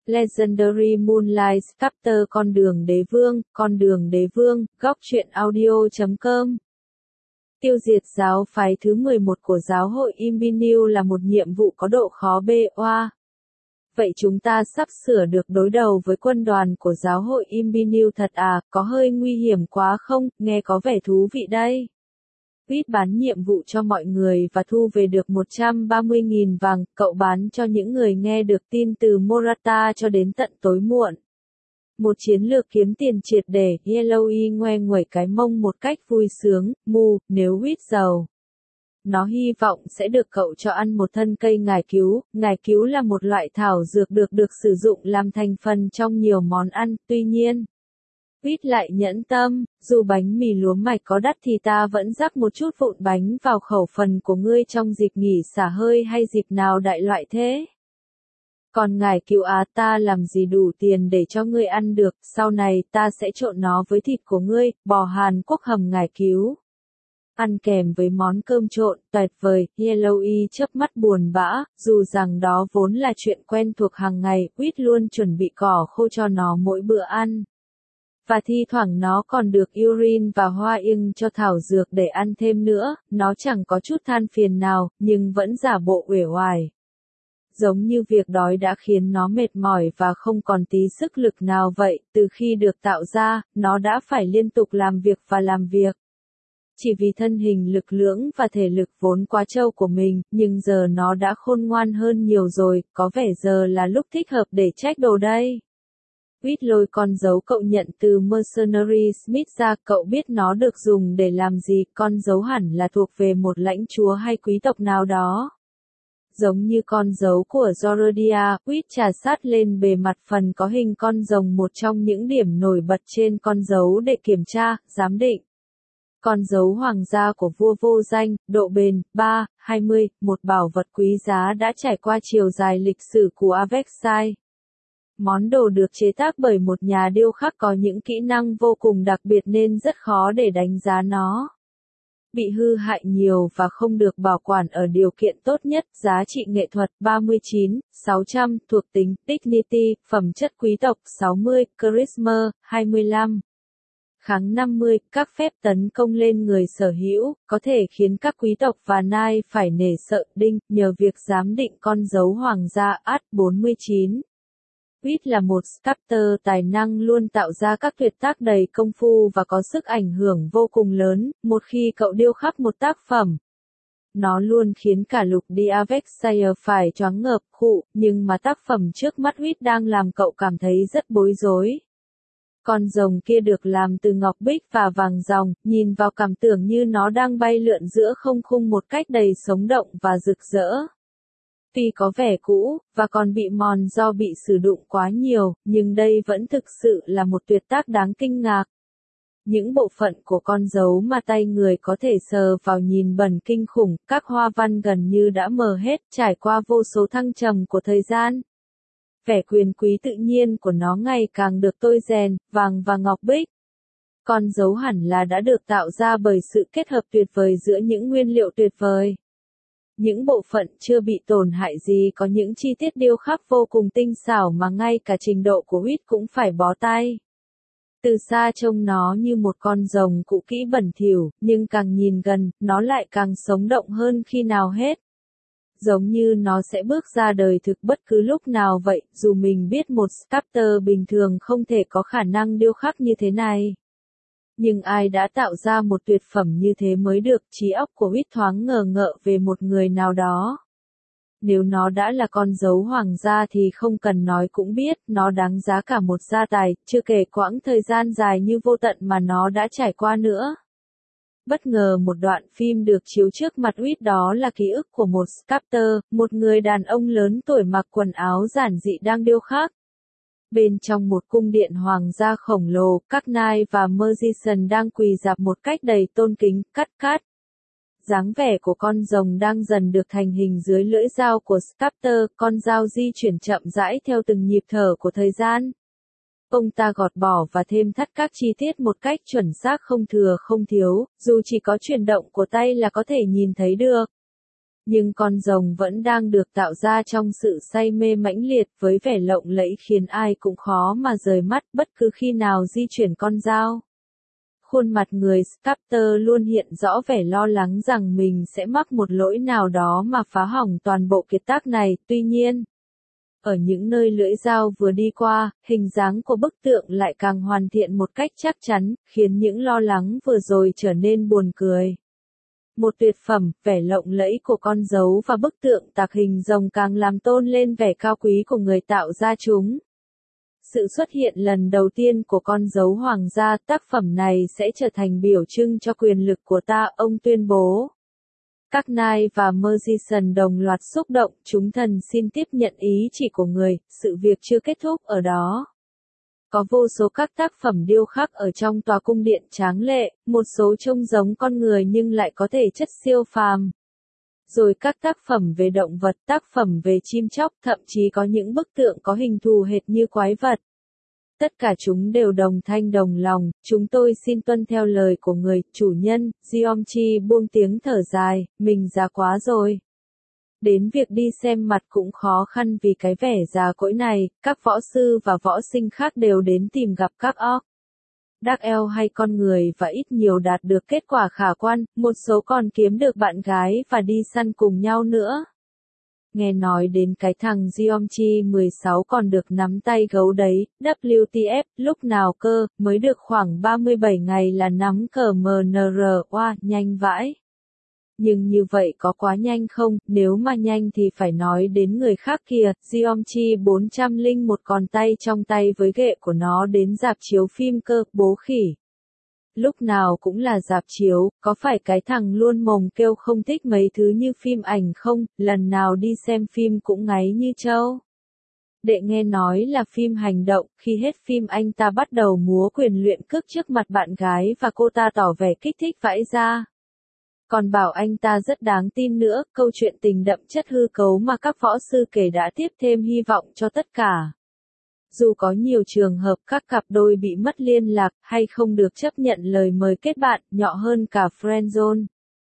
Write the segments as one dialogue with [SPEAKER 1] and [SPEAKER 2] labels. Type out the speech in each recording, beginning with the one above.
[SPEAKER 1] Legendary Moonlight Sculptor Con đường đế vương, góc truyện audio.com. Tiêu diệt giáo phái thứ 11 của giáo hội Imbinu là một nhiệm vụ có độ khó BOA. Vậy chúng ta sắp sửa được đối đầu với quân đoàn của giáo hội Imbinu thật à, có hơi nguy hiểm quá không, nghe có vẻ thú vị đây. Quýt bán nhiệm vụ cho mọi người và thu về được 130.000 vàng, cậu bán cho những người nghe được tin từ Morata cho đến tận tối muộn. Một chiến lược kiếm tiền triệt để, Yellowy ngoe nguẩy cái mông một cách vui sướng, nếu quýt giàu. Nó hy vọng sẽ được cậu cho ăn một thân cây ngải cứu. Ngải cứu là một loại thảo dược được sử dụng làm thành phần trong nhiều món ăn, tuy nhiên. Quýt lại nhẫn tâm, dù bánh mì lúa mạch có đắt thì ta vẫn rắc một chút vụn bánh vào khẩu phần của ngươi trong dịp nghỉ xả hơi hay dịp nào đại loại thế. Còn ngải cứu ta làm gì đủ tiền để cho ngươi ăn được, sau này ta sẽ trộn nó với thịt của ngươi, bò Hàn Quốc hầm ngải cứu. Ăn kèm với món cơm trộn, tuyệt vời, Yellowy chớp mắt buồn bã, dù rằng đó vốn là chuyện quen thuộc hàng ngày, quýt luôn chuẩn bị cỏ khô cho nó mỗi bữa ăn. Và thi thoảng nó còn được urine và hoa ưng cho thảo dược để ăn thêm nữa, nó chẳng có chút than phiền nào, nhưng vẫn giả bộ uể oải. Giống như việc đói đã khiến nó mệt mỏi và không còn tí sức lực nào vậy, từ khi được tạo ra, nó đã phải liên tục làm việc. Chỉ vì thân hình lực lưỡng và thể lực vốn quá trâu của mình, nhưng giờ nó đã khôn ngoan hơn nhiều rồi, có vẻ giờ là lúc thích hợp để trách đồ đây. Quýt lôi con dấu cậu nhận từ Mercenary Smith ra, cậu biết nó được dùng để làm gì, con dấu hẳn là thuộc về một lãnh chúa hay quý tộc nào đó. Giống như con dấu của Zorodia, quýt trà sát lên bề mặt phần có hình con rồng, một trong những điểm nổi bật trên con dấu để kiểm tra, giám định. Con dấu hoàng gia của vua vô danh, độ bền, 3-20, một bảo vật quý giá đã trải qua chiều dài lịch sử của Avexai. Món đồ được chế tác bởi một nhà điêu khắc có những kỹ năng vô cùng đặc biệt nên rất khó để đánh giá nó. Bị hư hại nhiều và không được bảo quản ở điều kiện tốt nhất, giá trị nghệ thuật 39.600, thuộc tính Dignity, phẩm chất quý tộc 60, Charisma 25. Kháng 50, các phép tấn công lên người sở hữu, có thể khiến các quý tộc và nai phải nể sợ. Đinh, nhờ việc giám định con dấu hoàng gia Át 49. Quýt là một sculptor tài năng, luôn tạo ra các tuyệt tác đầy công phu và có sức ảnh hưởng vô cùng lớn, một khi cậu điêu khắc một tác phẩm. Nó luôn khiến cả lục Avexai phải choáng ngợp, nhưng mà tác phẩm trước mắt Quýt đang làm cậu cảm thấy rất bối rối. Con rồng kia được làm từ ngọc bích và vàng ròng, nhìn vào cảm tưởng như nó đang bay lượn giữa không trung một cách đầy sống động và rực rỡ. Tuy có vẻ cũ, và còn bị mòn do bị sử dụng quá nhiều, nhưng đây vẫn thực sự là một tuyệt tác đáng kinh ngạc. Những bộ phận của con dấu mà tay người có thể sờ vào nhìn bẩn kinh khủng, các hoa văn gần như đã mờ hết, trải qua vô số thăng trầm của thời gian. Vẻ quyền quý tự nhiên của nó ngày càng được tôi rèn, vàng và ngọc bích. Con dấu hẳn là đã được tạo ra bởi sự kết hợp tuyệt vời giữa những nguyên liệu tuyệt vời. Những bộ phận chưa bị tổn hại gì, có những chi tiết điêu khắc vô cùng tinh xảo mà ngay cả trình độ của Quýt cũng phải bó tay. Từ xa trông nó như một con rồng cũ kỹ bẩn thỉu, nhưng càng nhìn gần, nó lại càng sống động hơn khi nào hết. Giống như nó sẽ bước ra đời thực bất cứ lúc nào vậy, dù mình biết một sculptor bình thường không thể có khả năng điêu khắc như thế này. Nhưng ai đã tạo ra một tuyệt phẩm như thế mới được, trí óc của Quýt thoáng ngờ ngợ về một người nào đó. Nếu nó đã là con dấu hoàng gia thì không cần nói cũng biết, nó đáng giá cả một gia tài, chưa kể quãng thời gian dài như vô tận mà nó đã trải qua nữa. Bất ngờ một đoạn phim được chiếu trước mặt Quýt, đó là ký ức của một sculptor, một người đàn ông lớn tuổi mặc quần áo giản dị đang điêu khắc. Bên trong một cung điện hoàng gia khổng lồ, các nai và magician đang quỳ rạp một cách đầy tôn kính, cắt. Dáng vẻ của con rồng đang dần được thành hình dưới lưỡi dao của sculptor, con dao di chuyển chậm rãi theo từng nhịp thở của thời gian. Ông ta gọt bỏ và thêm thắt các chi tiết một cách chuẩn xác, không thừa không thiếu, dù chỉ có chuyển động của tay là có thể nhìn thấy được. Nhưng con rồng vẫn đang được tạo ra trong sự say mê mãnh liệt với vẻ lộng lẫy khiến ai cũng khó mà rời mắt bất cứ khi nào di chuyển con dao. Khuôn mặt người Sculptor luôn hiện rõ vẻ lo lắng rằng mình sẽ mắc một lỗi nào đó mà phá hỏng toàn bộ kiệt tác này, tuy nhiên, ở những nơi lưỡi dao vừa đi qua, hình dáng của bức tượng lại càng hoàn thiện một cách chắc chắn, khiến những lo lắng vừa rồi trở nên buồn cười. Một tuyệt phẩm, vẻ lộng lẫy của con dấu và bức tượng tạc hình rồng càng làm tôn lên vẻ cao quý của người tạo ra chúng. Sự xuất hiện lần đầu tiên của con dấu hoàng gia, tác phẩm này sẽ trở thành biểu trưng cho quyền lực của ta, ông tuyên bố. Các Knight và Magician đồng loạt xúc động, chúng thần xin tiếp nhận ý chỉ của người, sự việc chưa kết thúc ở đó. Có vô số các tác phẩm điêu khắc ở trong tòa cung điện tráng lệ, một số trông giống con người nhưng lại có thể chất siêu phàm. Rồi các tác phẩm về động vật, tác phẩm về chim chóc, thậm chí có những bức tượng có hình thù hệt như quái vật. Tất cả chúng đều đồng thanh đồng lòng, chúng tôi xin tuân theo lời của người, chủ nhân, Giomchi buông tiếng thở dài, mình già quá rồi. Đến việc đi xem mặt cũng khó khăn vì cái vẻ già cỗi này, các võ sư và võ sinh khác đều đến tìm gặp các orc. Dark Elf hay con người và ít nhiều đạt được kết quả khả quan, một số còn kiếm được bạn gái và đi săn cùng nhau nữa. Nghe nói đến cái thằng Giomchi 16 còn được nắm tay gấu đấy, WTF, lúc nào cơ, mới được khoảng 37 ngày là nắm cờ MNR, oa, nhanh vãi. Nhưng như vậy có quá nhanh không, nếu mà nhanh thì phải nói đến người khác kìa, Giomchi 401 còn tay trong tay với ghệ của nó đến rạp chiếu phim cơ, bố khỉ. Lúc nào cũng là rạp chiếu, có phải cái thằng luôn mồm kêu không thích mấy thứ như phim ảnh không, lần nào đi xem phim cũng ngáy như trâu. Đệ nghe nói là phim hành động, khi hết phim anh ta bắt đầu múa quyền luyện cước trước mặt bạn gái và cô ta tỏ vẻ kích thích vãi ra. Còn bảo anh ta rất đáng tin nữa, câu chuyện tình đậm chất hư cấu mà các võ sư kể đã tiếp thêm hy vọng cho tất cả. Dù có nhiều trường hợp các cặp đôi bị mất liên lạc, hay không được chấp nhận lời mời kết bạn, nhỏ hơn cả friendzone.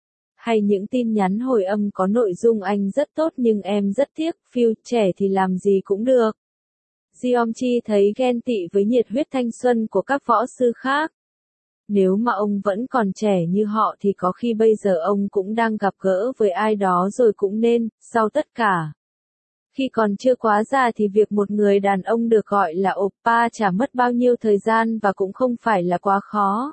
[SPEAKER 1] Hay những tin nhắn hồi âm có nội dung anh rất tốt nhưng em rất tiếc, Phil, trẻ thì làm gì cũng được. Giomchi thấy ghen tị với nhiệt huyết thanh xuân của các võ sư khác. Nếu mà ông vẫn còn trẻ như họ thì có khi bây giờ ông cũng đang gặp gỡ với ai đó rồi cũng nên, sau tất cả. Khi còn chưa quá già thì việc một người đàn ông được gọi là oppa chả mất bao nhiêu thời gian và cũng không phải là quá khó.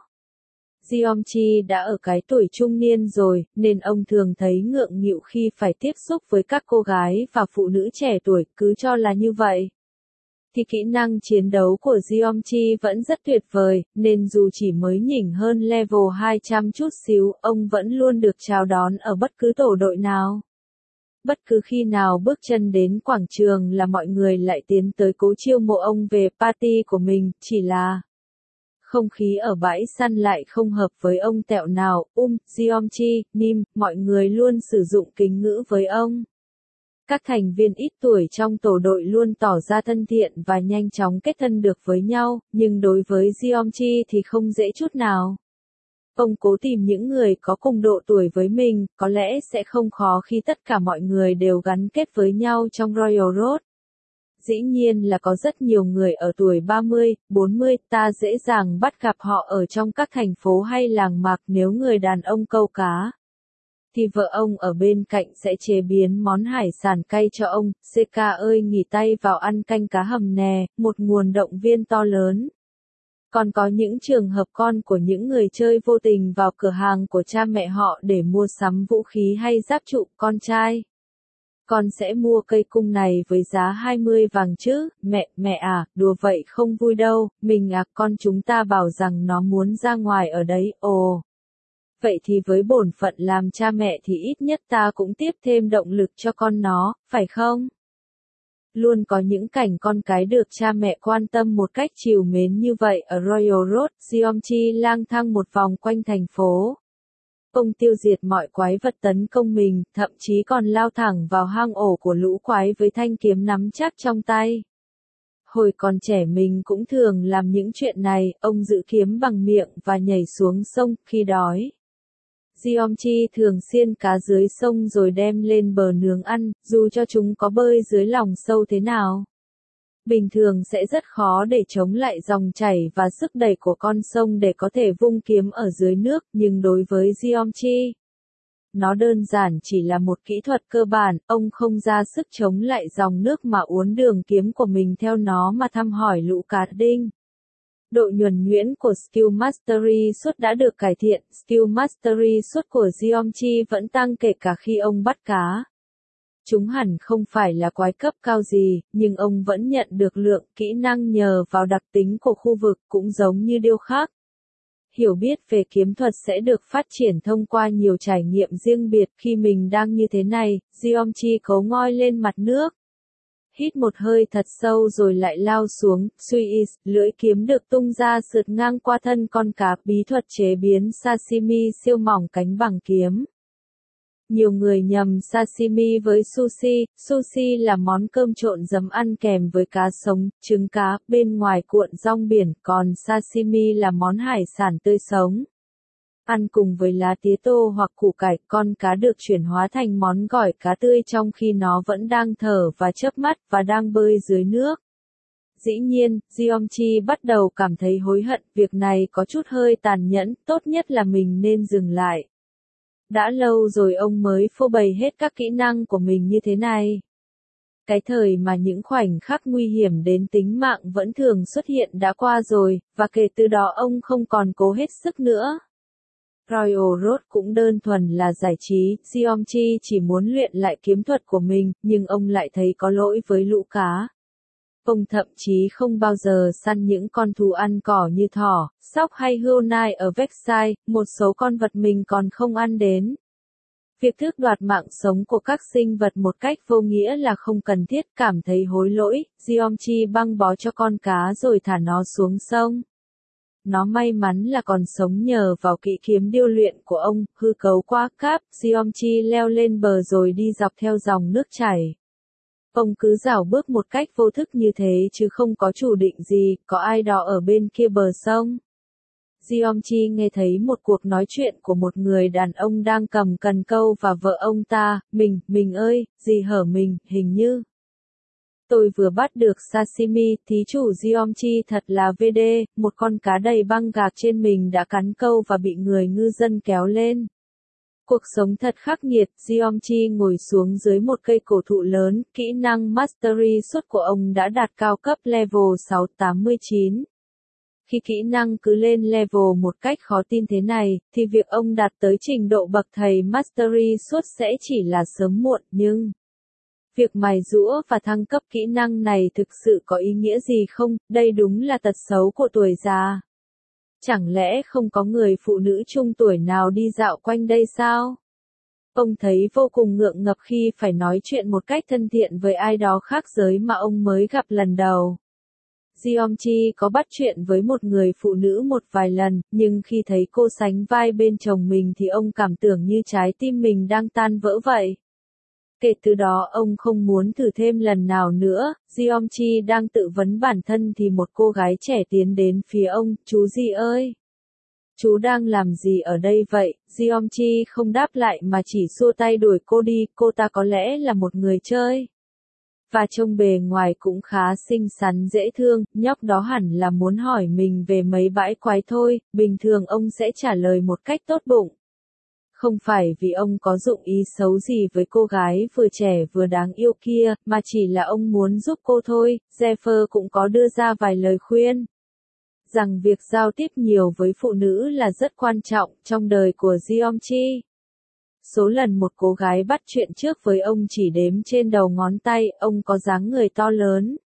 [SPEAKER 1] Giomchi đã ở cái tuổi trung niên rồi, nên ông thường thấy ngượng nghịu khi phải tiếp xúc với các cô gái và phụ nữ trẻ tuổi, cứ cho là như vậy. Thì kỹ năng chiến đấu của Giomchi vẫn rất tuyệt vời, nên dù chỉ mới nhỉnh hơn level 200 chút xíu, ông vẫn luôn được chào đón ở bất cứ tổ đội nào. Bất cứ khi nào bước chân đến quảng trường là mọi người lại tiến tới cố chiêu mộ ông về party của mình, chỉ là không khí ở bãi săn lại không hợp với ông tẹo nào, Giomchi, Nim, mọi người luôn sử dụng kính ngữ với ông. Các thành viên ít tuổi trong tổ đội luôn tỏ ra thân thiện và nhanh chóng kết thân được với nhau, nhưng đối với Giomchi thì không dễ chút nào. Ông cố tìm những người có cùng độ tuổi với mình, có lẽ sẽ không khó khi tất cả mọi người đều gắn kết với nhau trong Royal Road. Dĩ nhiên là có rất nhiều người ở tuổi 30, 40, ta dễ dàng bắt gặp họ ở trong các thành phố hay làng mạc nếu người đàn ông câu cá. Thì vợ ông ở bên cạnh sẽ chế biến món hải sản cay cho ông, Seka ơi nghỉ tay vào ăn canh cá hầm nè, một nguồn động viên to lớn. Còn có những trường hợp con của những người chơi vô tình vào cửa hàng của cha mẹ họ để mua sắm vũ khí hay giáp trụ, con trai. Con sẽ mua cây cung này với giá 20 vàng chứ, mẹ à, đùa vậy không vui đâu, mình à, con chúng ta bảo rằng nó muốn ra ngoài ở đấy, ồ. Vậy thì với bổn phận làm cha mẹ thì ít nhất ta cũng tiếp thêm động lực cho con nó, phải không? Luôn có những cảnh con cái được cha mẹ quan tâm một cách trìu mến như vậy ở Royal Road, Giomchi lang thang một vòng quanh thành phố. Ông tiêu diệt mọi quái vật tấn công mình, thậm chí còn lao thẳng vào hang ổ của lũ quái với thanh kiếm nắm chắc trong tay. Hồi còn trẻ mình cũng thường làm những chuyện này, ông giữ kiếm bằng miệng và nhảy xuống sông khi đói. Jeongchi thường xiên cá dưới sông rồi đem lên bờ nướng ăn, dù cho chúng có bơi dưới lòng sâu thế nào. Bình thường sẽ rất khó để chống lại dòng chảy và sức đẩy của con sông để có thể vung kiếm ở dưới nước, nhưng đối với Jeongchi, nó đơn giản chỉ là một kỹ thuật cơ bản, ông không ra sức chống lại dòng nước mà uốn đường kiếm của mình theo nó mà thăm hỏi lũ cá đinh. Độ nhuần nhuyễn của Skill Mastery suất đã được cải thiện, Skill Mastery suất của Jeongchi vẫn tăng kể cả khi ông bắt cá. Chúng hẳn không phải là quái cấp cao gì, nhưng ông vẫn nhận được lượng kỹ năng nhờ vào đặc tính của khu vực cũng giống như điêu khắc. Hiểu biết về kiếm thuật sẽ được phát triển thông qua nhiều trải nghiệm riêng biệt khi mình đang như thế này, Jeongchi cấu ngoi lên mặt nước. Hít một hơi thật sâu rồi lại lao xuống, Suis, lưỡi kiếm được tung ra sượt ngang qua thân con cá, bí thuật chế biến sashimi siêu mỏng cánh bằng kiếm. Nhiều người nhầm sashimi với sushi, sushi là món cơm trộn giấm ăn kèm với cá sống, trứng cá, bên ngoài cuộn rong biển, còn sashimi là món hải sản tươi sống. Ăn cùng với lá tía tô hoặc củ cải, con cá được chuyển hóa thành món gỏi cá tươi trong khi nó vẫn đang thở và chớp mắt và đang bơi dưới nước. Dĩ nhiên, Jeongchi bắt đầu cảm thấy hối hận, việc này có chút hơi tàn nhẫn, tốt nhất là mình nên dừng lại. Đã lâu rồi ông mới phô bày hết các kỹ năng của mình như thế này. Cái thời mà những khoảnh khắc nguy hiểm đến tính mạng vẫn thường xuất hiện đã qua rồi, và kể từ đó ông không còn cố hết sức nữa. Royal Road cũng đơn thuần là giải trí, Jeongchi chỉ muốn luyện lại kiếm thuật của mình, nhưng ông lại thấy có lỗi với lũ cá. Ông thậm chí không bao giờ săn những con thú ăn cỏ như thỏ, sóc hay hươu nai ở Versailles, một số con vật mình còn không ăn đến. Việc tước đoạt mạng sống của các sinh vật một cách vô nghĩa là không cần thiết, cảm thấy hối lỗi, Jeongchi băng bó cho con cá rồi thả nó xuống sông. Nó may mắn là còn sống nhờ vào kỹ kiếm điêu luyện của ông, hư cấu qua cáp, Jeongchi leo lên bờ rồi đi dọc theo dòng nước chảy. Ông cứ dảo bước một cách vô thức như thế chứ không có chủ định gì, có ai đó ở bên kia bờ sông. Jeongchi nghe thấy một cuộc nói chuyện của một người đàn ông đang cầm cần câu và vợ ông ta, mình ơi, gì hở mình, hình như. Tôi vừa bắt được sashimi, thí chủ Jeongchi thật là VD, một con cá đầy băng gạc trên mình đã cắn câu và bị người ngư dân kéo lên. Cuộc sống thật khắc nghiệt, Jeongchi ngồi xuống dưới một cây cổ thụ lớn, kỹ năng Mastery suất của ông đã đạt cao cấp level 689. Khi kỹ năng cứ lên level một cách khó tin thế này, thì việc ông đạt tới trình độ bậc thầy Mastery suất sẽ chỉ là sớm muộn, nhưng việc mài giũa và thăng cấp kỹ năng này thực sự có ý nghĩa gì không? Đây đúng là tật xấu của tuổi già. Chẳng lẽ không có người phụ nữ trung tuổi nào đi dạo quanh đây sao? Ông thấy vô cùng ngượng ngập khi phải nói chuyện một cách thân thiện với ai đó khác giới mà ông mới gặp lần đầu. Jeongchi có bắt chuyện với một người phụ nữ một vài lần, nhưng khi thấy cô sánh vai bên chồng mình thì ông cảm tưởng như trái tim mình đang tan vỡ vậy. Kể từ đó ông không muốn thử thêm lần nào nữa, Jeongchi đang tự vấn bản thân thì một cô gái trẻ tiến đến phía ông, chú gì ơi? Chú đang làm gì ở đây vậy? Jeongchi không đáp lại mà chỉ xua tay đuổi cô đi, cô ta có lẽ là một người chơi. Và trông bề ngoài cũng khá xinh xắn dễ thương, nhóc đó hẳn là muốn hỏi mình về mấy bãi quái thôi, bình thường ông sẽ trả lời một cách tốt bụng. Không phải vì ông có dụng ý xấu gì với cô gái vừa trẻ vừa đáng yêu kia, mà chỉ là ông muốn giúp cô thôi. Jeffer cũng có đưa ra vài lời khuyên rằng việc giao tiếp nhiều với phụ nữ là rất quan trọng trong đời của Jeongchi. Số lần một cô gái bắt chuyện trước với ông chỉ đếm trên đầu ngón tay, ông có dáng người to lớn.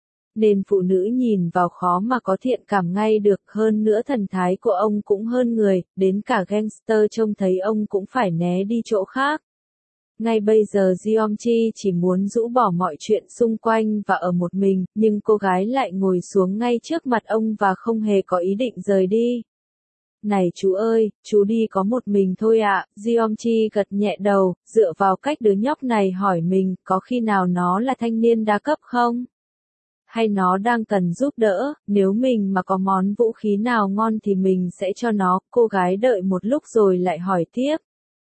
[SPEAKER 1] Nên phụ nữ nhìn vào khó mà có thiện cảm ngay được, hơn nữa thần thái của ông cũng hơn người, đến cả gangster trông thấy ông cũng phải né đi chỗ khác. Ngay bây giờ Jeongchi chỉ muốn rũ bỏ mọi chuyện xung quanh và ở một mình, nhưng cô gái lại ngồi xuống ngay trước mặt ông và không hề có ý định rời đi. Này chú ơi, chú đi có một mình thôi ạ, Jeongchi gật nhẹ đầu, dựa vào cách đứa nhóc này hỏi mình, có khi nào nó là thanh niên đa cấp không? hay nó đang cần giúp đỡ, nếu mình mà có món vũ khí nào ngon thì mình sẽ cho nó. Cô gái đợi một lúc rồi lại hỏi tiếp.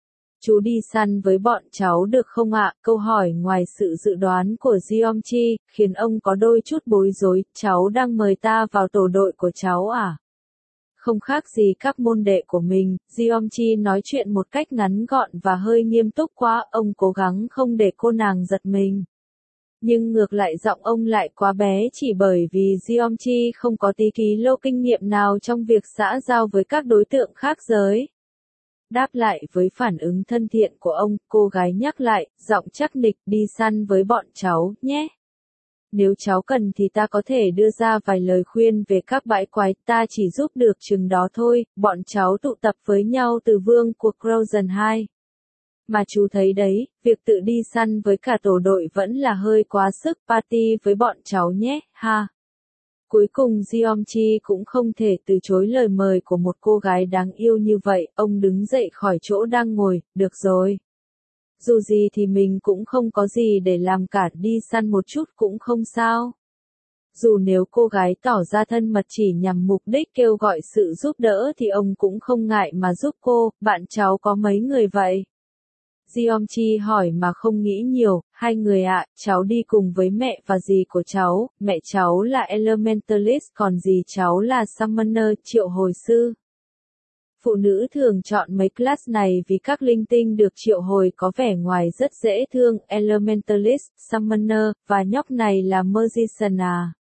[SPEAKER 1] Chú đi săn với bọn cháu được không ạ? Câu hỏi ngoài sự dự đoán của Jeongchi, khiến ông có đôi chút bối rối. Cháu đang mời ta vào tổ đội của cháu à? Không khác gì các môn đệ của mình, Jeongchi nói chuyện một cách ngắn gọn và hơi nghiêm túc quá, ông cố gắng không để cô nàng giật mình. Nhưng ngược lại giọng ông lại quá bé chỉ bởi vì Jeongchi không có tí ký lô kinh nghiệm nào trong việc xã giao với các đối tượng khác giới. Đáp lại với phản ứng thân thiện của ông, cô gái nhắc lại, giọng chắc nịch, đi săn với bọn cháu, nhé. Nếu cháu cần thì ta có thể đưa ra vài lời khuyên về các bãi quái, ta chỉ giúp được chừng đó thôi. Bọn cháu tụ tập với nhau từ vương quốc Frozen 2. Mà chú thấy đấy, việc tự đi săn với cả tổ đội vẫn là hơi quá sức, party với bọn cháu nhé, ha. Cuối cùng Jeongchi cũng không thể từ chối lời mời của một cô gái đáng yêu như vậy, ông đứng dậy khỏi chỗ đang ngồi, được rồi. Dù gì thì mình cũng không có gì để làm cả, đi săn một chút cũng không sao. Dù nếu cô gái tỏ ra thân mật chỉ nhằm mục đích kêu gọi sự giúp đỡ thì ông cũng không ngại mà giúp cô. Bạn cháu có mấy người vậy? Jeongchi hỏi mà không nghĩ nhiều. 2 người ạ, cháu đi cùng với mẹ và dì của cháu. Mẹ cháu là Elementalist còn dì cháu là Summoner, triệu hồi sư. Phụ nữ thường chọn mấy class này vì các linh tinh được triệu hồi có vẻ ngoài rất dễ thương, Elementalist, Summoner, và nhóc này là Magician à.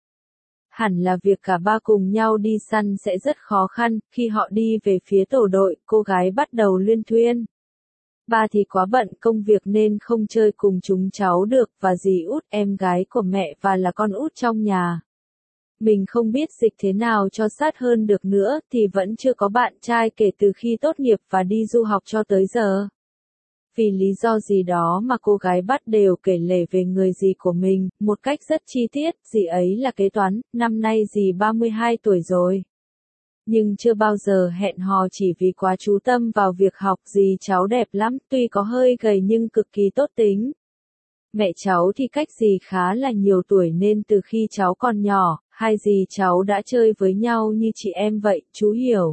[SPEAKER 1] Hẳn là việc cả ba cùng nhau đi săn sẽ rất khó khăn. Khi họ đi về phía tổ đội, cô gái bắt đầu luyên thuyên. Ba thì quá bận công việc nên không chơi cùng chúng cháu được, và dì út, em gái của mẹ và là con út trong nhà. Mình không biết dịch thế nào cho sát hơn được nữa, thì vẫn chưa có bạn trai kể từ khi tốt nghiệp và đi du học cho tới giờ. Vì lý do gì đó mà cô gái bắt đều kể lể về người dì của mình, một cách rất chi tiết. Dì ấy là kế toán, năm nay dì 32 tuổi rồi. Nhưng chưa bao giờ hẹn hò chỉ vì quá chú tâm vào việc học. Dì cháu đẹp lắm, tuy có hơi gầy nhưng cực kỳ tốt tính. Mẹ cháu thì cách dì khá là nhiều tuổi nên từ khi cháu còn nhỏ, hai dì cháu đã chơi với nhau như chị em vậy, chú hiểu.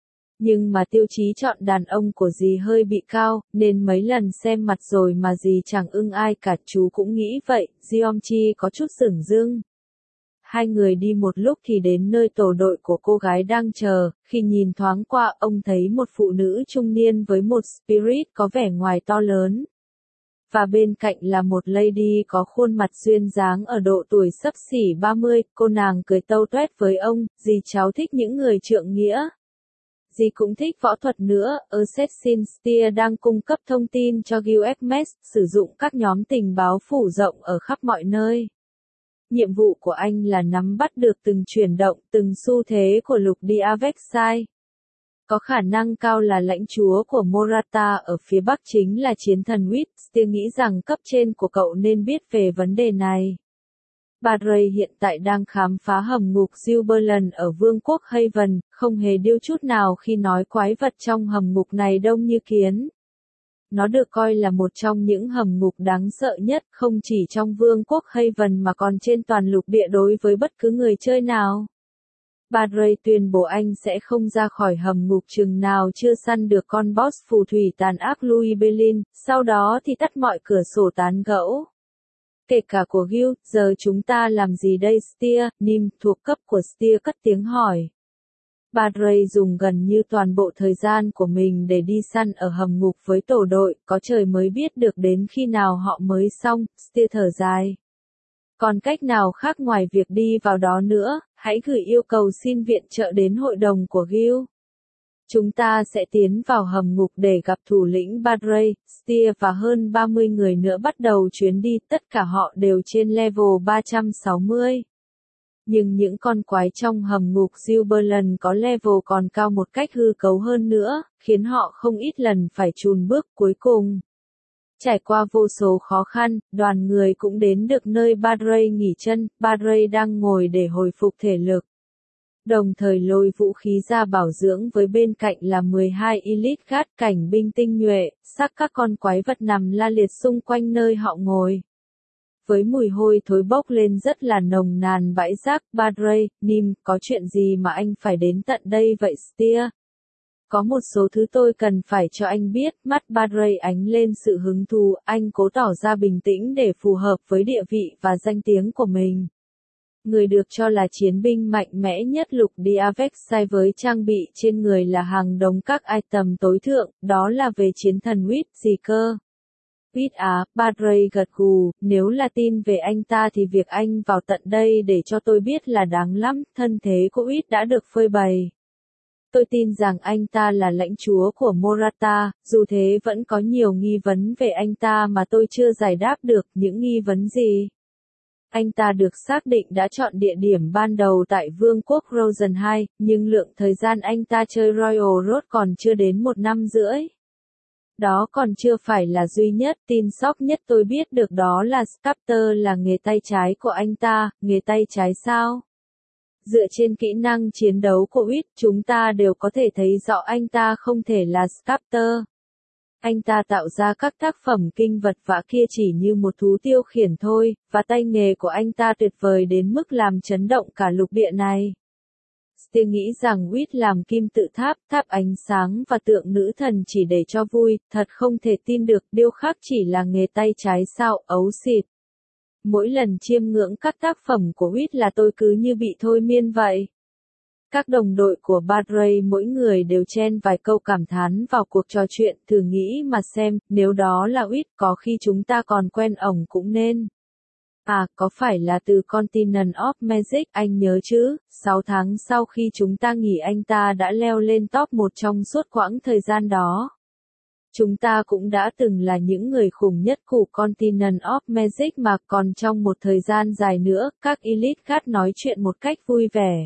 [SPEAKER 1] Nhưng mà tiêu chí chọn đàn ông của dì hơi bị cao, nên mấy lần xem mặt rồi mà dì chẳng ưng ai cả, chú cũng nghĩ vậy. Jeongchi có chút sửng dưng. 2 người đi một lúc thì đến nơi tổ đội của cô gái đang chờ. Khi nhìn thoáng qua, ông thấy một phụ nữ trung niên với một spirit có vẻ ngoài to lớn. Và bên cạnh là một lady có khuôn mặt duyên dáng ở độ tuổi xấp xỉ 30, cô nàng cười tâu tuét với ông, dì cháu thích những người trượng nghĩa. Dì cũng thích võ thuật nữa, Assassin's Creed đang cung cấp thông tin cho Guildmates, sử dụng các nhóm tình báo phủ rộng ở khắp mọi nơi. Nhiệm vụ của anh là nắm bắt được từng chuyển động, từng xu thế của lục địa Vexai. Có khả năng cao là lãnh chúa của Morata ở phía bắc chính là chiến thần Whitsteel, nghĩ rằng cấp trên của cậu nên biết về vấn đề này. Barry hiện tại đang khám phá hầm ngục Jubilant ở vương quốc Haven, không hề điêu chút nào khi nói quái vật trong hầm ngục này đông như kiến. Nó được coi là một trong những hầm ngục đáng sợ nhất, không chỉ trong vương quốc Haven mà còn trên toàn lục địa đối với bất cứ người chơi nào. Barry tuyên bố anh sẽ không ra khỏi hầm ngục chừng nào chưa săn được con boss phù thủy tàn ác Louis Berlin, sau đó thì tắt mọi cửa sổ tán gẫu. Kể cả của Guild, giờ chúng ta làm gì đây Steer? Nim, thuộc cấp của Steer cất tiếng hỏi. Barry dùng gần như toàn bộ thời gian của mình để đi săn ở hầm ngục với tổ đội, có trời mới biết được đến khi nào họ mới xong. Steer thở dài. Còn cách nào khác ngoài việc đi vào đó nữa, hãy gửi yêu cầu xin viện trợ đến hội đồng của Guild. Chúng ta sẽ tiến vào hầm ngục để gặp thủ lĩnh Barry, Steer và hơn 30 người nữa bắt đầu chuyến đi, tất cả họ đều trên level 360. Nhưng những con quái trong hầm ngục Jubilant có level còn cao một cách hư cấu hơn nữa, khiến họ không ít lần phải chùn bước. Cuối cùng, trải qua vô số khó khăn, đoàn người cũng đến được nơi Barry nghỉ chân. Barry đang ngồi để hồi phục thể lực, đồng thời lôi vũ khí ra bảo dưỡng, với bên cạnh là 12 elite guard cảnh binh tinh nhuệ, xác các con quái vật nằm la liệt xung quanh nơi họ ngồi. với mùi hôi thối bốc lên rất là nồng nàn bãi rác. Padre, Nim, có chuyện gì mà anh phải đến tận đây vậy Steer? Có một số thứ tôi cần phải cho anh biết. Mắt Padre ánh lên sự hứng thú, anh cố tỏ ra bình tĩnh để phù hợp với địa vị và danh tiếng của mình. Người được cho là chiến binh mạnh mẽ nhất lục địa Avexai với trang bị trên người là hàng đống các item tối thượng, đó là về chiến thần Whit gì cơ? Whit á, Padre gật gù, nếu là tin về anh ta thì việc anh vào tận đây để cho tôi biết là đáng lắm, thân thế của Whit đã được phơi bày. Tôi tin rằng anh ta là lãnh chúa của Morata, dù thế vẫn có nhiều nghi vấn về anh ta mà tôi chưa giải đáp được. Những nghi vấn gì? Anh ta được xác định đã chọn địa điểm ban đầu tại Vương quốc Rosen 2, nhưng lượng thời gian anh ta chơi Royal Road còn chưa đến 1 năm rưỡi. Đó còn chưa phải là duy nhất, tin sóc nhất tôi biết được đó là Scepter là nghề tay trái của anh ta. Nghề tay trái sao? Dựa trên kỹ năng chiến đấu của Whit, chúng ta đều có thể thấy rõ anh ta không thể là Scepter. Anh ta tạo ra các tác phẩm kinh vật vã kia chỉ như một thú tiêu khiển thôi, và tay nghề của anh ta tuyệt vời đến mức làm chấn động cả lục địa này. Stier nghĩ rằng Whit làm kim tự tháp, tháp ánh sáng và tượng nữ thần chỉ để cho vui, thật không thể tin được, điêu khắc chỉ là nghề tay trái sao, ấu xịt. Mỗi lần chiêm ngưỡng các tác phẩm của Whit là tôi cứ như bị thôi miên vậy. Các đồng đội của Padre mỗi người đều chen vài câu cảm thán vào cuộc trò chuyện, thử nghĩ mà xem, nếu đó là Whit có khi chúng ta còn quen ổng cũng nên. À, có phải là từ Continent of Magic, anh nhớ chứ, 6 tháng sau khi chúng ta nghỉ anh ta đã leo lên top 1 trong suốt quãng thời gian đó. Chúng ta cũng đã từng là những người khủng nhất của Continent of Magic mà còn trong một thời gian dài nữa, các Elite Guard nói chuyện một cách vui vẻ.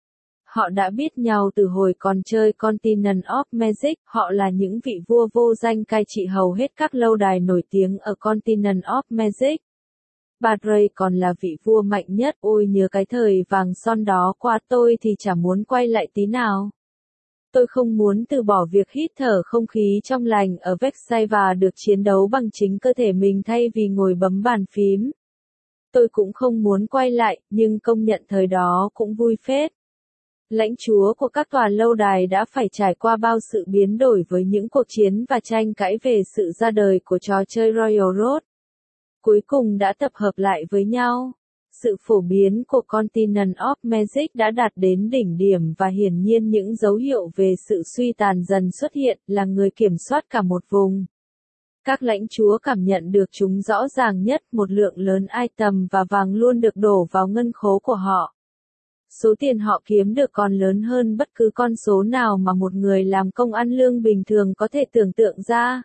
[SPEAKER 1] Họ đã biết nhau từ hồi còn chơi Continent of Magic, họ là những vị vua vô danh cai trị hầu hết các lâu đài nổi tiếng ở Continent of Magic. Padre còn là vị vua mạnh nhất, ôi nhớ cái thời vàng son đó qua tôi thì chả muốn quay lại tí nào. Tôi không muốn từ bỏ việc hít thở không khí trong lành ở Versailles và được chiến đấu bằng chính cơ thể mình thay vì ngồi bấm bàn phím. Tôi cũng không muốn quay lại, nhưng công nhận thời đó cũng vui phết. Lãnh chúa của các tòa lâu đài đã phải trải qua bao sự biến đổi với những cuộc chiến và tranh cãi về sự ra đời của trò chơi Royal Road. Cuối cùng đã tập hợp lại với nhau. Sự phổ biến của Continent of Magic đã đạt đến đỉnh điểm và hiển nhiên những dấu hiệu về sự suy tàn dần xuất hiện, là người kiểm soát cả một vùng. Các lãnh chúa cảm nhận được chúng rõ ràng nhất, một lượng lớn item và vàng luôn được đổ vào ngân khố của họ. Số tiền họ kiếm được còn lớn hơn bất cứ con số nào mà một người làm công ăn lương bình thường có thể tưởng tượng ra.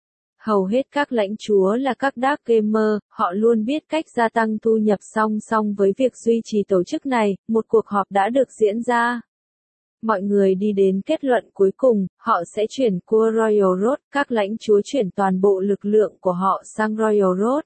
[SPEAKER 1] Hầu hết các lãnh chúa là các dark gamer, họ luôn biết cách gia tăng thu nhập song song với việc duy trì tổ chức này. Một cuộc họp đã được diễn ra. Mọi người đi đến kết luận cuối cùng, họ sẽ chuyển qua Royal Road, các lãnh chúa chuyển toàn bộ lực lượng của họ sang Royal Road.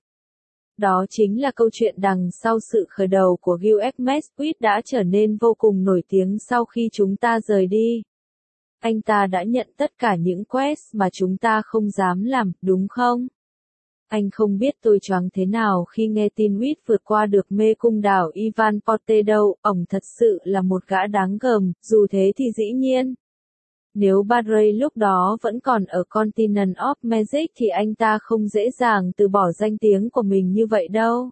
[SPEAKER 1] Đó chính là câu chuyện đằng sau sự khởi đầu của Guild Hermes. Whit đã trở nên vô cùng nổi tiếng sau khi chúng ta rời đi. Anh ta đã nhận tất cả những quest mà chúng ta không dám làm, đúng không? Anh không biết tôi choáng thế nào khi nghe tin Whit vượt qua được mê cung đảo Ivan Porte đâu, ổng thật sự là một gã đáng gờm, dù thế thì dĩ nhiên. Nếu Padre lúc đó vẫn còn ở Continent of Magic thì anh ta không dễ dàng từ bỏ danh tiếng của mình như vậy đâu.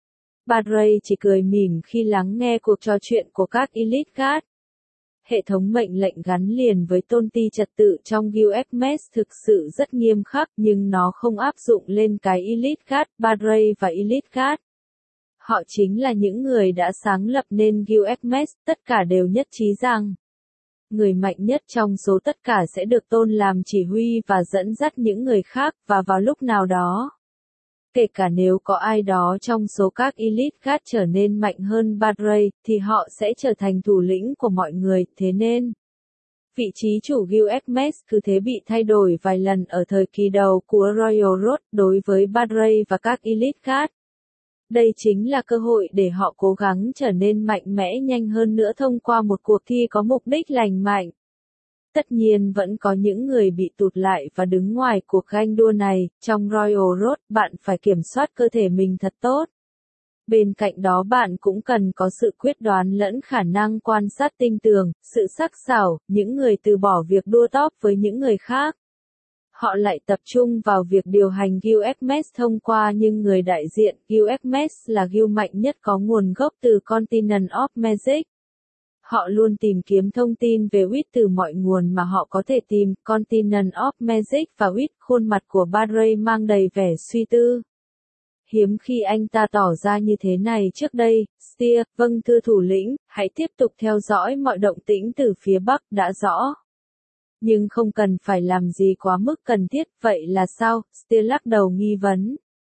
[SPEAKER 1] Padre chỉ cười mỉm khi lắng nghe cuộc trò chuyện của các Elite Guard. Hệ thống mệnh lệnh gắn liền với tôn ti trật tự trong Guild Hermes thực sự rất nghiêm khắc nhưng nó không áp dụng lên cái Elite Guard, Padre và Elite Guard. Họ chính là những người đã sáng lập nên Guild Hermes, tất cả đều nhất trí rằng người mạnh nhất trong số tất cả sẽ được tôn làm chỉ huy và dẫn dắt những người khác, và vào lúc nào đó, kể cả nếu có ai đó trong số các Elite Guard trở nên mạnh hơn Padre, thì họ sẽ trở thành thủ lĩnh của mọi người, thế nên vị trí chủ Guild Hermes cứ thế bị thay đổi vài lần ở thời kỳ đầu của Royal Road đối với Padre và các Elite Guard. Đây chính là cơ hội để họ cố gắng trở nên mạnh mẽ nhanh hơn nữa thông qua một cuộc thi có mục đích lành mạnh. Tất nhiên vẫn có những người bị tụt lại và đứng ngoài cuộc ganh đua này. Trong Royal Road, bạn phải kiểm soát cơ thể mình thật tốt. Bên cạnh đó bạn cũng cần có sự quyết đoán lẫn khả năng quan sát tinh tường, sự sắc sảo, những người từ bỏ việc đua top với những người khác. Họ lại tập trung vào việc điều hành UFMS thông qua nhưng người đại diện UFMS là guild mạnh nhất có nguồn gốc từ Continent of Magic. Họ luôn tìm kiếm thông tin về Wit từ mọi nguồn mà họ có thể tìm. Continent of Magic và Wit, khuôn mặt của Barry mang đầy vẻ suy tư. Hiếm khi anh ta tỏ ra như thế này trước đây. Steer, vâng thưa thủ lĩnh, hãy tiếp tục theo dõi mọi động tĩnh từ phía Bắc, đã rõ. Nhưng không cần phải làm gì quá mức cần thiết, vậy là sao? Steer lắc đầu nghi vấn.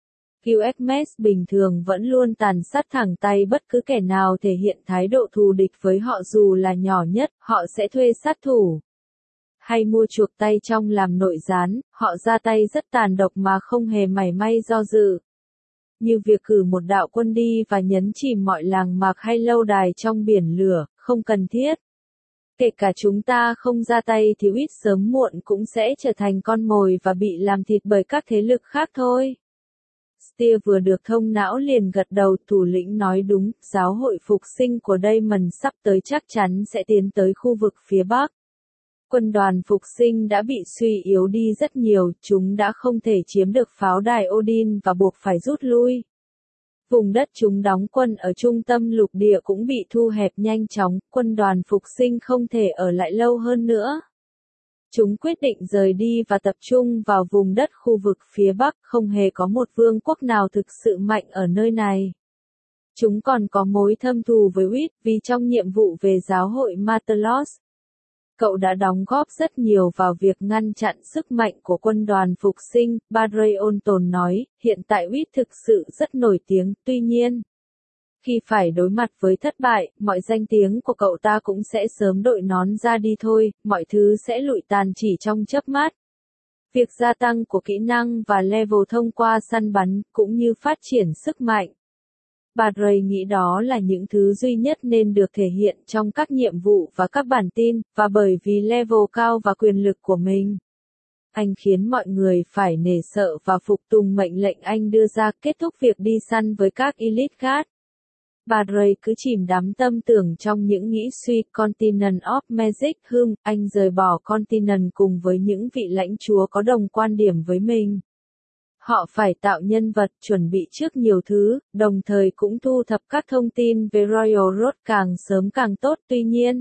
[SPEAKER 1] QXMS bình thường vẫn luôn tàn sát thẳng tay bất cứ kẻ nào thể hiện thái độ thù địch với họ dù là nhỏ nhất, họ sẽ thuê sát thủ. Hay mua chuộc tay trong làm nội gián, họ ra tay rất tàn độc mà không hề mảy may do dự. Như việc cử một đạo quân đi và nhấn chìm mọi làng mạc hay lâu đài trong biển lửa, không cần thiết. Kể cả chúng ta không ra tay thì ít sớm muộn cũng sẽ trở thành con mồi và bị làm thịt bởi các thế lực khác thôi. Steer vừa được thông não liền gật đầu, thủ lĩnh nói đúng, giáo hội phục sinh của Damon sắp tới chắc chắn sẽ tiến tới khu vực phía Bắc. Quân đoàn phục sinh đã bị suy yếu đi rất nhiều, chúng đã không thể chiếm được pháo đài Odin và buộc phải rút lui. Vùng đất chúng đóng quân ở trung tâm lục địa cũng bị thu hẹp nhanh chóng, quân đoàn phục sinh không thể ở lại lâu hơn nữa. Chúng quyết định rời đi và tập trung vào vùng đất khu vực phía Bắc, không hề có một vương quốc nào thực sự mạnh ở nơi này. Chúng còn có mối thâm thù với Wit vì trong nhiệm vụ về giáo hội Matelos. Cậu đã đóng góp rất nhiều vào việc ngăn chặn sức mạnh của quân đoàn phục sinh, Barry Olton nói, hiện tại Wit thực sự rất nổi tiếng, tuy nhiên. Khi phải đối mặt với thất bại, mọi danh tiếng của cậu ta cũng sẽ sớm đội nón ra đi thôi, mọi thứ sẽ lụi tàn chỉ trong chớp mắt. Việc gia tăng của kỹ năng và level thông qua săn bắn, cũng như phát triển sức mạnh. Barry nghĩ đó là những thứ duy nhất nên được thể hiện trong các nhiệm vụ và các bản tin, và bởi vì level cao và quyền lực của mình. Anh khiến mọi người phải nể sợ và phục tùng mệnh lệnh anh đưa ra, kết thúc việc đi săn với các Elite Guard. Barry cứ chìm đắm tâm tưởng trong những nghĩ suy. Continent of Magic anh rời bỏ Continent cùng với những vị lãnh chúa có đồng quan điểm với mình. Họ phải tạo nhân vật, chuẩn bị trước nhiều thứ, đồng thời cũng thu thập các thông tin về Royal Road càng sớm càng tốt. Tuy nhiên,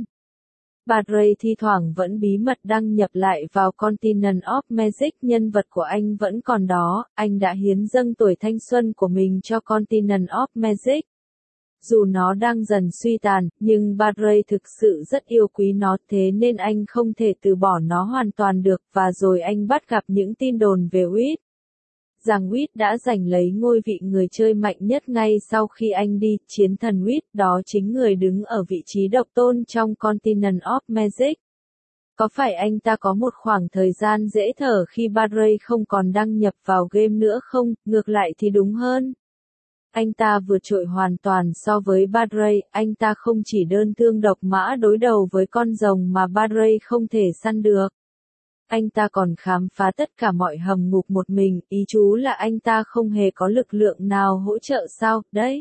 [SPEAKER 1] Barry thi thoảng vẫn bí mật đăng nhập lại vào Continent of Magic. Nhân vật của anh vẫn còn đó, anh đã hiến dâng tuổi thanh xuân của mình cho Continent of Magic. Dù nó đang dần suy tàn, nhưng Barry thực sự rất yêu quý nó, thế nên anh không thể từ bỏ nó hoàn toàn được, và rồi anh bắt gặp những tin đồn về Wit. Rằng Wit đã giành lấy ngôi vị người chơi mạnh nhất ngay sau khi anh đi, chiến thần Wit, đó chính người đứng ở vị trí độc tôn trong Continent of Magic. Có phải anh ta có một khoảng thời gian dễ thở khi Barry không còn đăng nhập vào game nữa không? Ngược lại thì đúng hơn. Anh ta vượt trội hoàn toàn so với Barry, anh ta không chỉ đơn thương độc mã đối đầu với con rồng mà Barry không thể săn được. Anh ta còn khám phá tất cả mọi hầm ngục một mình, ý chú là anh ta không hề có lực lượng nào hỗ trợ sao, đấy.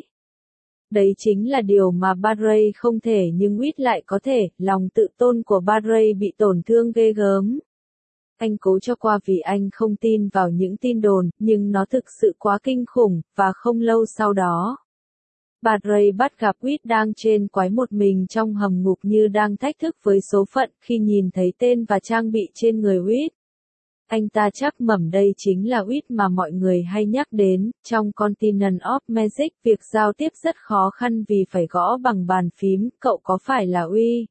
[SPEAKER 1] Đấy chính là điều mà Barry không thể nhưng Wit lại có thể, lòng tự tôn của Barry bị tổn thương ghê gớm. Anh cố cho qua vì anh không tin vào những tin đồn, nhưng nó thực sự quá kinh khủng, và không lâu sau đó. Barry bắt gặp Wit đang trên quái một mình trong hầm ngục như đang thách thức với số phận khi nhìn thấy tên và trang bị trên người Wit. Anh ta chắc mẩm đây chính là Wit mà mọi người hay nhắc đến, trong Continent of Magic việc giao tiếp rất khó khăn vì phải gõ bằng bàn phím, cậu có phải là Uy?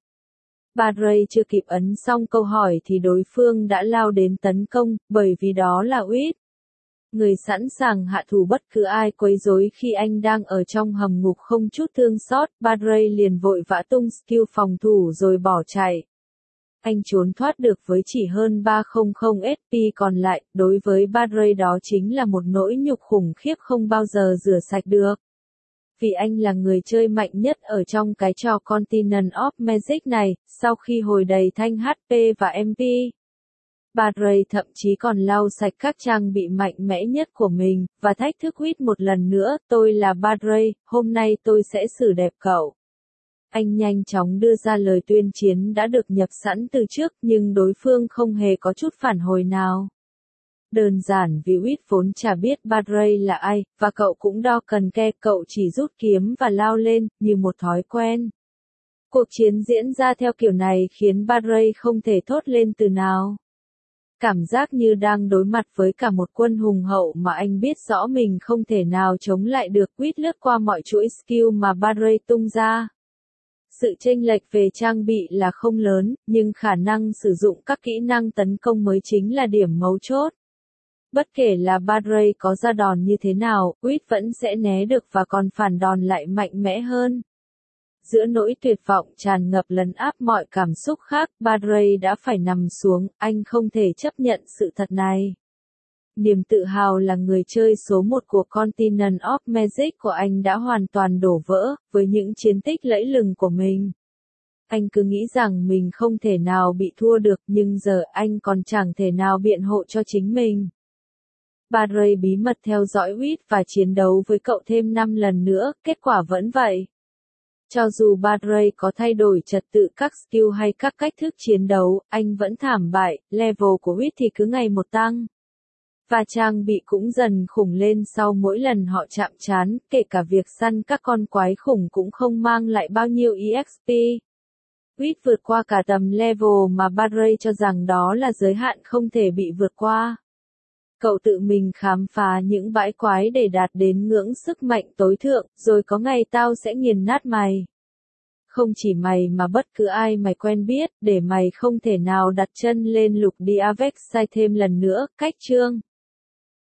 [SPEAKER 1] Barry chưa kịp ấn xong câu hỏi thì đối phương đã lao đến tấn công, bởi vì đó là Wit. Người sẵn sàng hạ thủ bất cứ ai quấy rối khi anh đang ở trong hầm ngục không chút thương xót, Barry liền vội vã tung skill phòng thủ rồi bỏ chạy. Anh trốn thoát được với chỉ hơn 300 SP còn lại, đối với Barry đó chính là một nỗi nhục khủng khiếp không bao giờ rửa sạch được. Vì anh là người chơi mạnh nhất ở trong cái trò Continent of Magic này, sau khi hồi đầy thanh HP và MP. Barry thậm chí còn lau sạch các trang bị mạnh mẽ nhất của mình, và thách thức Whit một lần nữa, tôi là Barry, hôm nay tôi sẽ xử đẹp cậu. Anh nhanh chóng đưa ra lời tuyên chiến đã được nhập sẵn từ trước, nhưng đối phương không hề có chút phản hồi nào. Đơn giản vì Whit vốn chả biết Barry là ai, và cậu cũng đo cần ke, cậu chỉ rút kiếm và lao lên, như một thói quen. Cuộc chiến diễn ra theo kiểu này khiến Barry không thể thốt lên từ nào. Cảm giác như đang đối mặt với cả một quân hùng hậu mà anh biết rõ mình không thể nào chống lại được. Whit lướt qua mọi chuỗi skill mà Barry tung ra. Sự chênh lệch về trang bị là không lớn, nhưng khả năng sử dụng các kỹ năng tấn công mới chính là điểm mấu chốt. Bất kể là Barry có ra đòn như thế nào, Whit vẫn sẽ né được và còn phản đòn lại mạnh mẽ hơn. Giữa nỗi tuyệt vọng tràn ngập lấn áp mọi cảm xúc khác, Barry đã phải nằm xuống, anh không thể chấp nhận sự thật này. Niềm tự hào là người chơi số 1 của Continent of Magic của anh đã hoàn toàn đổ vỡ, với những chiến tích lẫy lừng của mình. Anh cứ nghĩ rằng mình không thể nào bị thua được, nhưng giờ anh còn chẳng thể nào biện hộ cho chính mình. Barry bí mật theo dõi Whit và chiến đấu với cậu thêm 5 lần nữa, kết quả vẫn vậy. Cho dù Barry có thay đổi trật tự các skill hay các cách thức chiến đấu, anh vẫn thảm bại, level của Whit thì cứ ngày một tăng. Và trang bị cũng dần khủng lên sau mỗi lần họ chạm trán, kể cả việc săn các con quái khủng cũng không mang lại bao nhiêu EXP. Whit vượt qua cả tầm level mà Barry cho rằng đó là giới hạn không thể bị vượt qua. Cậu tự mình khám phá những bãi quái để đạt đến ngưỡng sức mạnh tối thượng, rồi có ngày tao sẽ nghiền nát mày. Không chỉ mày mà bất cứ ai mày quen biết, để mày không thể nào đặt chân lên lục địa Vexai thêm lần nữa. Cách chương